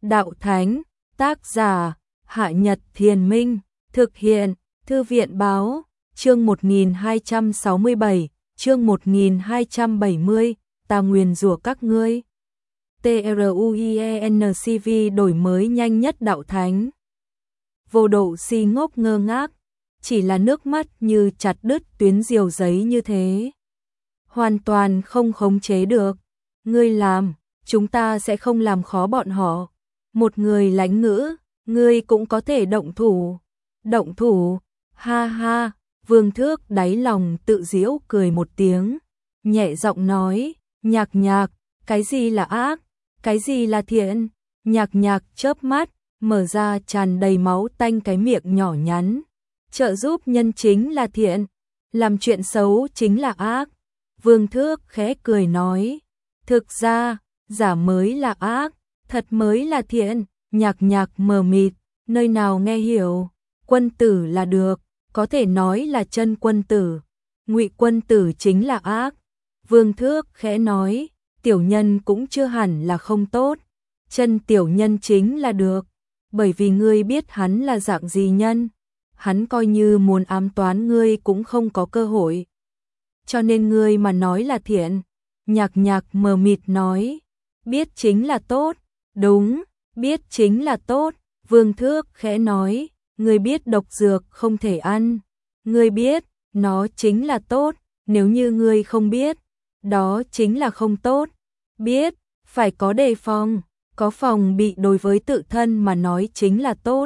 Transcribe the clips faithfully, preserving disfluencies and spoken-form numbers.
đạo thánh, tác giả, Hạ Nhật Thiền Minh, thực hiện, Thư viện báo, chương một nghìn hai trăm sáu mươi bảy, chương một nghìn hai trăm bảy mươi, ta nguyền rủa các ngươi. TRUIENCV đổi mới nhanh nhất đạo thánh. Vô độ si ngốc ngơ ngác, chỉ là nước mắt như chặt đứt tuyến diều giấy như thế. Hoàn toàn không khống chế được. Ngươi làm, chúng ta sẽ không làm khó bọn họ. Một người lãnh ngữ, ngươi cũng có thể động thủ. Động thủ, ha ha, Vương Thước đáy lòng tự giễu cười một tiếng. Nhẹ giọng nói, Nhạc Nhạc, cái gì là ác, cái gì là thiện? Nhạc Nhạc chớp mắt, mở ra tràn đầy máu tanh cái miệng nhỏ nhắn. Trợ giúp nhân chính là thiện, làm chuyện xấu chính là ác. Vương Thước khẽ cười nói, thực ra, giả mới là ác, thật mới là thiện. Nhạc Nhạc mờ mịt, nơi nào nghe hiểu, quân tử là được, có thể nói là chân quân tử, Ngụy quân tử chính là ác. Vương Thước khẽ nói, tiểu nhân cũng chưa hẳn là không tốt, chân tiểu nhân chính là được, bởi vì ngươi biết hắn là dạng gì nhân, hắn coi như muốn ám toán ngươi cũng không có cơ hội. Cho nên ngươi mà nói là thiện. Nhạc Nhạc mờ mịt nói, biết chính là tốt, đúng, biết chính là tốt. Vương Thước khẽ nói, ngươi biết độc dược không thể ăn, ngươi biết, nó chính là tốt, nếu như ngươi không biết, đó chính là không tốt. Biết, phải có đề phòng, có phòng bị đối với tự thân mà nói chính là tốt.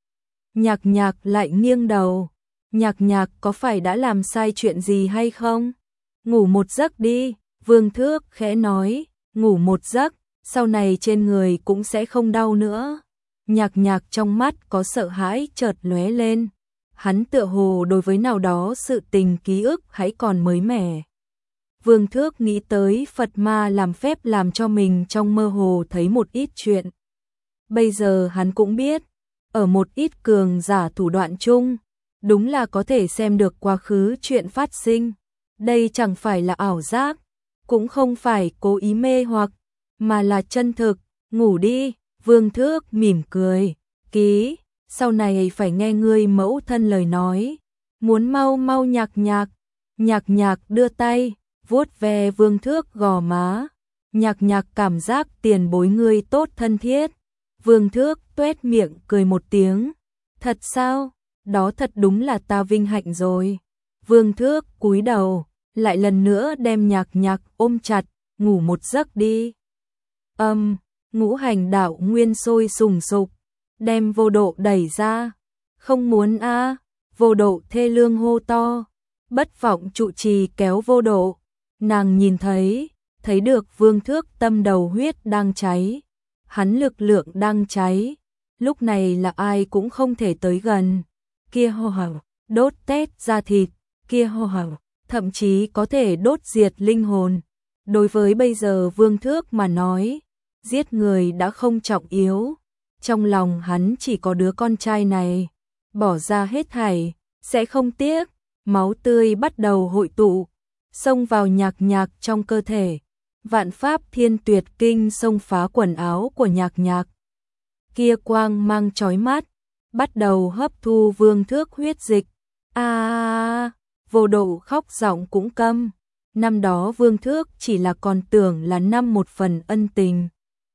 Nhạc Nhạc lại nghiêng đầu, Nhạc Nhạc có phải đã làm sai chuyện gì hay không? Ngủ một giấc đi, Vương Thước khẽ nói, ngủ một giấc, sau này trên người cũng sẽ không đau nữa. Nhạc Nhạc trong mắt có sợ hãi chợt lóe lên, hắn tựa hồ đối với nào đó sự tình ký ức hãy còn mới mẻ. Vương Thước nghĩ tới Phật ma làm phép làm cho mình trong mơ hồ thấy một ít chuyện. Bây giờ hắn cũng biết, ở một ít cường giả thủ đoạn chung, đúng là có thể xem được quá khứ chuyện phát sinh. Đây chẳng phải là ảo giác, cũng không phải cố ý mê hoặc, mà là chân thực. Ngủ đi, Vương Thước mỉm cười, ký, sau này phải nghe ngươi mẫu thân lời nói, muốn mau mau. Nhạc Nhạc, Nhạc Nhạc đưa tay, vuốt ve Vương Thước gò má. Nhạc Nhạc cảm giác tiền bối ngươi tốt thân thiết. Vương Thước tuét miệng cười một tiếng, thật sao, đó thật đúng là ta vinh hạnh rồi. Vương Thước cúi đầu, lại lần nữa đem Nhạc Nhạc ôm chặt, ngủ một giấc đi. Âm, um, ngũ hành đạo nguyên sôi sùng sục, đem Vô Độ đẩy ra. Không muốn a, à, Vô Độ thê lương hô to. Bất vọng trụ trì kéo Vô Độ, nàng nhìn thấy, thấy được Vương Thước tâm đầu huyết đang cháy, hắn lực lượng đang cháy, lúc này là ai cũng không thể tới gần. Kia hô hào, đốt tét da thịt, kia hô hào, thậm chí có thể đốt diệt linh hồn. Đối với bây giờ Vương Thước mà nói, giết người đã không trọng yếu, trong lòng hắn chỉ có đứa con trai này, bỏ ra hết thảy, sẽ không tiếc. Máu tươi bắt đầu hội tụ, xông vào Nhạc Nhạc trong cơ thể. Vạn pháp thiên tuyệt kinh xông phá quần áo của Nhạc Nhạc. Kia quang mang chói mắt, bắt đầu hấp thu Vương Thước huyết dịch. A, à, Vô Độ khóc giọng cũng câm. Năm đó Vương Thước chỉ là còn tưởng là năm một phần ân tình,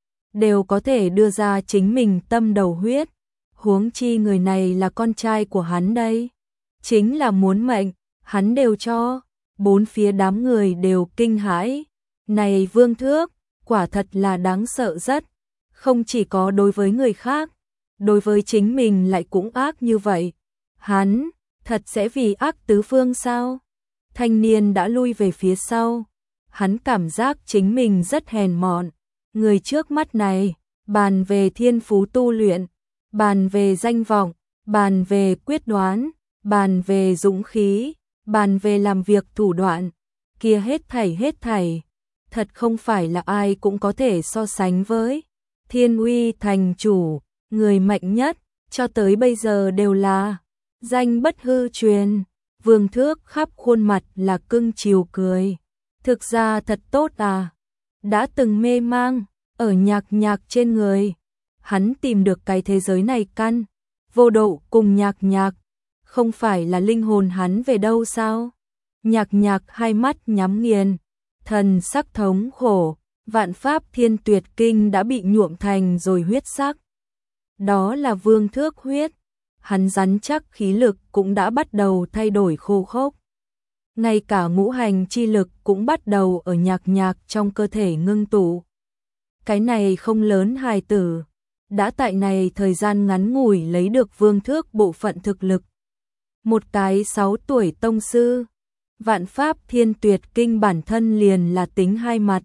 đều có thể đưa ra chính mình tâm đầu huyết, huống chi người này là con trai của hắn đây, chính là muốn mệnh, hắn đều cho. Bốn phía đám người đều kinh hãi, này Vương Thước, quả thật là đáng sợ rất, không chỉ có đối với người khác, đối với chính mình lại cũng ác như vậy. Hắn, thật sẽ vì ác tứ phương sao? Thanh niên đã lui về phía sau, hắn cảm giác chính mình rất hèn mọn. Người trước mắt này, bàn về thiên phú tu luyện, bàn về danh vọng, bàn về quyết đoán, bàn về dũng khí, bàn về làm việc thủ đoạn, kia hết thảy hết thảy, thật không phải là ai cũng có thể so sánh với. Thiên Uy thành chủ, người mạnh nhất, cho tới bây giờ đều là danh bất hư truyền. Vương Thước khắp khuôn mặt là cưng chiều cười. Thực ra thật tốt à, đã từng mê mang ở Nhạc Nhạc trên người, hắn tìm được cái thế giới này căn. Vô Độ cùng Nhạc Nhạc, không phải là linh hồn hắn về đâu sao? Nhạc Nhạc hai mắt nhắm nghiền, thần sắc thống khổ, vạn pháp thiên tuyệt kinh đã bị nhuộm thành rồi huyết sắc. Đó là vương thước huyết, hắn rắn chắc khí lực cũng đã bắt đầu thay đổi khô khốc. Ngay cả ngũ hành chi lực cũng bắt đầu ở Nhạc Nhạc trong cơ thể ngưng tụ. Cái này không lớn hài tử, đã tại này thời gian ngắn ngủi lấy được vương thước bộ phận thực lực. Một cái sáu tuổi tông sư, vạn pháp thiên tuyệt kinh bản thân liền là tính hai mặt.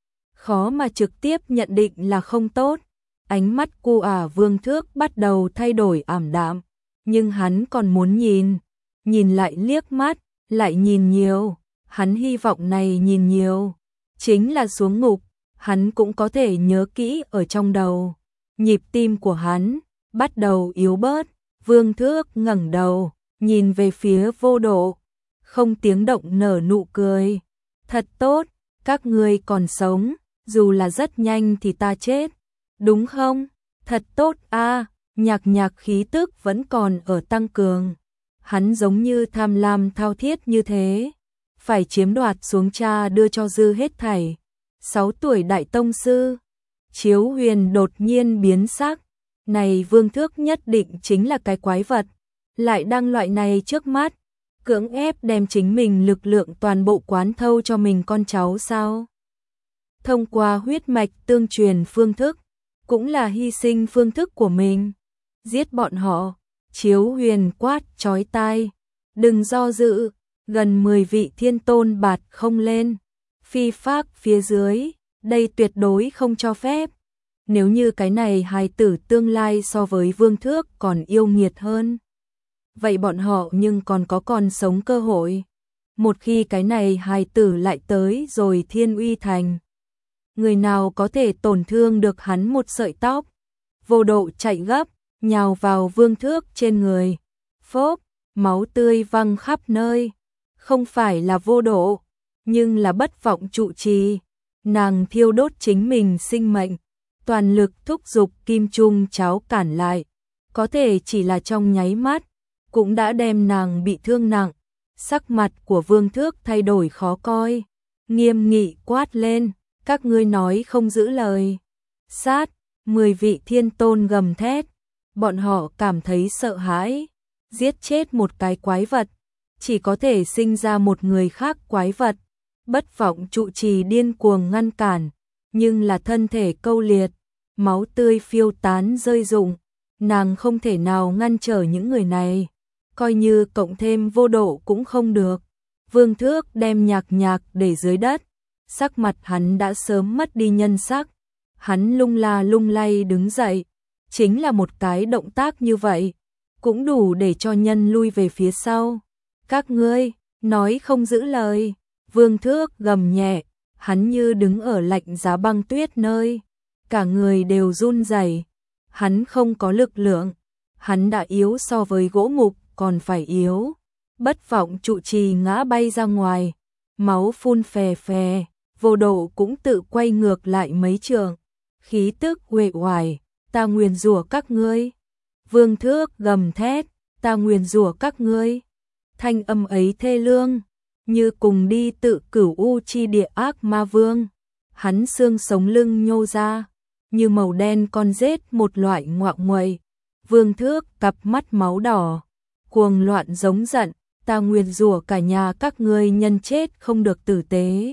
Khó mà trực tiếp nhận định là không tốt, ánh mắt cu ả vương thước bắt đầu thay đổi ảm đạm, nhưng hắn còn muốn nhìn, nhìn lại liếc mắt, lại nhìn nhiều, hắn hy vọng này nhìn nhiều, chính là xuống ngục, hắn cũng có thể nhớ kỹ ở trong đầu. Nhịp tim của hắn bắt đầu yếu bớt, vương thước ngẩng đầu, nhìn về phía Vô Độ, không tiếng động nở nụ cười. Thật tốt, các ngươi còn sống, dù là rất nhanh thì ta chết, đúng không? Thật tốt a. Nhạc Nhạc khí tức vẫn còn ở tăng cường. Hắn giống như tham lam thao thiết như thế, phải chiếm đoạt xuống cha đưa cho dư hết thảy. Sáu tuổi đại tông sư, Chiếu Huyền đột nhiên biến sắc, này vương thước nhất định chính là cái quái vật, lại đang loại này trước mắt, cưỡng ép đem chính mình lực lượng toàn bộ quán thâu cho mình con cháu sao? Thông qua huyết mạch tương truyền phương thức, cũng là hy sinh phương thức của mình, giết bọn họ. Chiếu Huyền quát chói tai, đừng do dự, gần mười vị thiên tôn bạt không lên, phi phác phía dưới, đây tuyệt đối không cho phép. Nếu như cái này hài tử tương lai so với vương thước còn yêu nghiệt hơn, vậy bọn họ nhưng còn có còn sống cơ hội. Một khi cái này hài tử lại tới rồi Thiên Uy Thành, người nào có thể tổn thương được hắn một sợi tóc? Vô Độ chạy gấp, nhào vào vương thước trên người, phốp, máu tươi văng khắp nơi. Không phải là Vô Độ, nhưng là Bất Vọng trụ trì, nàng thiêu đốt chính mình sinh mệnh, toàn lực thúc giục kim trung cháo cản lại, có thể chỉ là trong nháy mắt, cũng đã đem nàng bị thương nặng. Sắc mặt của vương thước thay đổi khó coi, nghiêm nghị quát lên, các ngươi nói không giữ lời. Sát, mười vị thiên tôn gầm thét, bọn họ cảm thấy sợ hãi, giết chết một cái quái vật, chỉ có thể sinh ra một người khác quái vật. Bất Vọng trụ trì điên cuồng ngăn cản, nhưng là thân thể câu liệt, máu tươi phiêu tán rơi rụng, nàng không thể nào ngăn trở những người này, coi như cộng thêm Vô Độ cũng không được. Vương thước đem Nhạc Nhạc để dưới đất, sắc mặt hắn đã sớm mất đi nhân sắc, hắn lung la lung lay đứng dậy, chính là một cái động tác như vậy, cũng đủ để cho nhân lui về phía sau. Các ngươi, nói không giữ lời. Vương thước gầm nhẹ, hắn như đứng ở lạnh giá băng tuyết nơi, cả người đều run rẩy. Hắn không có lực lượng, hắn đã yếu so với gỗ mục còn phải yếu. Bất Vọng trụ trì ngã bay ra ngoài, máu phun phè phè. Vô Độ cũng tự quay ngược lại mấy trượng, khí tức uể oải, ta nguyền rủa các ngươi. Vương thước gầm thét, ta nguyền rủa các ngươi. Thanh âm ấy thê lương, như cùng đi tự cửu u chi địa ác ma vương. Hắn xương sống lưng nhô ra, như màu đen con rết một loại ngoạo nguậy. Vương thước cặp mắt máu đỏ, cuồng loạn giống giận, ta nguyền rủa cả nhà các ngươi nhân chết không được tử tế.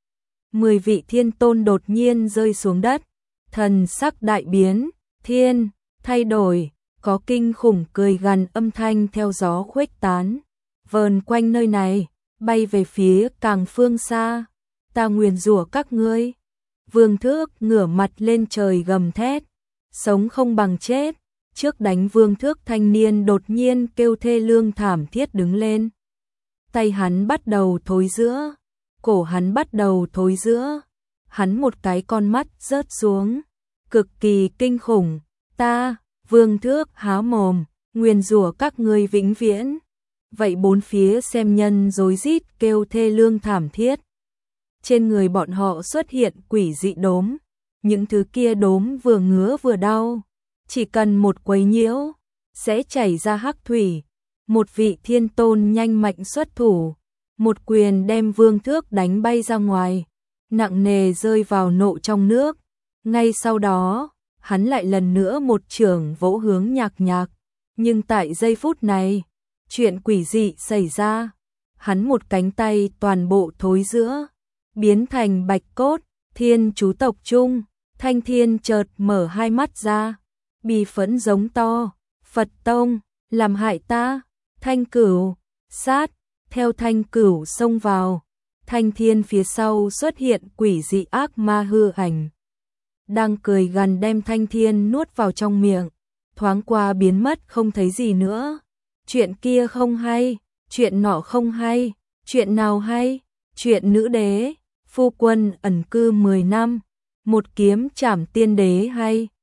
Mười vị thiên tôn đột nhiên rơi xuống đất, thần sắc đại biến, thiên, thay đổi, có kinh khủng cười gằn âm thanh theo gió khuếch tán, vờn quanh nơi này, bay về phía càng phương xa. Ta nguyền rủa các ngươi. Vương thước ngửa mặt lên trời gầm thét, sống không bằng chết. Trước đánh vương thước thanh niên đột nhiên kêu thê lương thảm thiết đứng lên. Tay hắn bắt đầu thối rữa, cổ hắn bắt đầu thối rữa, hắn một cái con mắt rớt xuống, cực kỳ kinh khủng. Ta, vương thước há mồm, nguyền rủa các ngươi vĩnh viễn. Vậy bốn phía xem nhân rối rít kêu thê lương thảm thiết. Trên người bọn họ xuất hiện quỷ dị đốm, những thứ kia đốm vừa ngứa vừa đau, chỉ cần một quấy nhiễu, sẽ chảy ra hắc thủy. Một vị thiên tôn nhanh mạnh xuất thủ, một quyền đem Vương Thước đánh bay ra ngoài, nặng nề rơi vào nộ trong nước. Ngay sau đó, hắn lại lần nữa một chưởng vỗ hướng Nhạc Nhạc, nhưng tại giây phút này, chuyện quỷ dị xảy ra. Hắn một cánh tay toàn bộ thối rữa, biến thành bạch cốt. Thiên chú tộc trung, Thanh Thiên chợt mở hai mắt ra, bì phẫn giống to, Phật Tông, làm hại ta. Thanh Cửu, sát, theo Thanh Cửu xông vào, Thanh Thiên phía sau xuất hiện quỷ dị ác ma hư ảnh, đang cười gần đem Thanh Thiên nuốt vào trong miệng, thoáng qua biến mất không thấy gì nữa. Chuyện kia không hay, chuyện nọ không hay, chuyện nào hay? Chuyện nữ đế, phu quân ẩn cư mười năm, một kiếm trảm tiên đế hay?